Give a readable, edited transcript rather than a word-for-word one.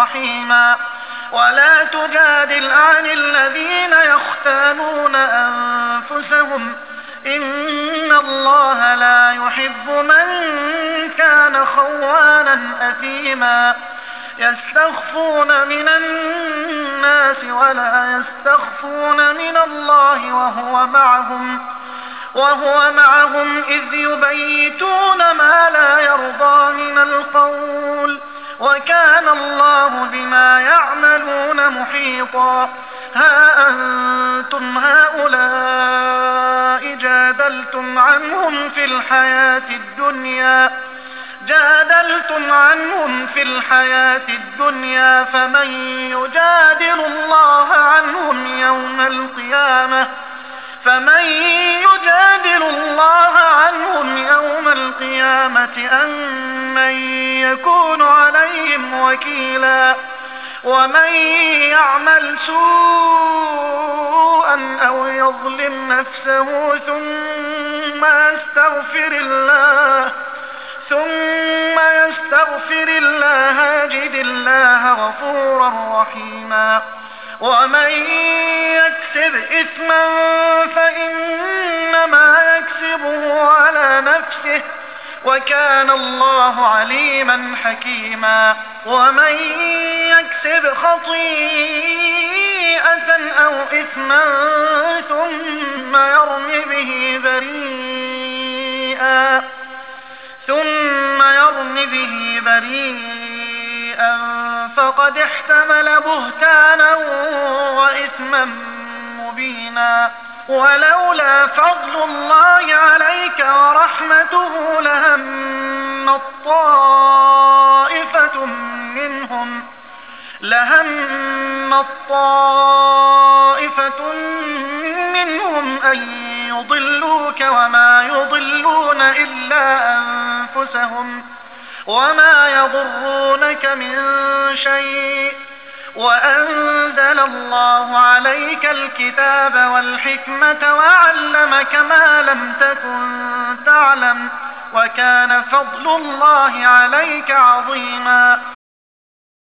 رحيما ولا تجادل عن الذين يختانون أنفسهم إن الله لا يحب من كان خوانا أثيما يستخفون من الناس ولا يستخفون من الله وهو معهم إذ يبيتون ما لا يرضى من القول وكان الله بما يعملون محيطا ها أنتم هؤلاء جادلتم عنهم في الحياة الدنيا فمن يجادل الله عنهم يوم القيامة أم من يكون عليهم وكيلا ومن يعمل سوءا أو يظلم نفسه ثم يستغفر الله يجد الله غفورا رحيما ومن يكسب إثما فإنما يكسبه على نفسه وكان الله عليما حكيما ومن يكسب خطيئة أو إثما ثم يرم به بريئا فقد احتمل بهتانا وإثما مبينا ولولا فضل الله عليك ورحمته لهم طائفة منهم أن يضلوك وما يضلون إلا أنفسهم وما يضرونك من شيء وأنزل الله عليك الكتاب والحكمة وعلمك ما لم تكن تعلم وكان فضل الله عليك عظيما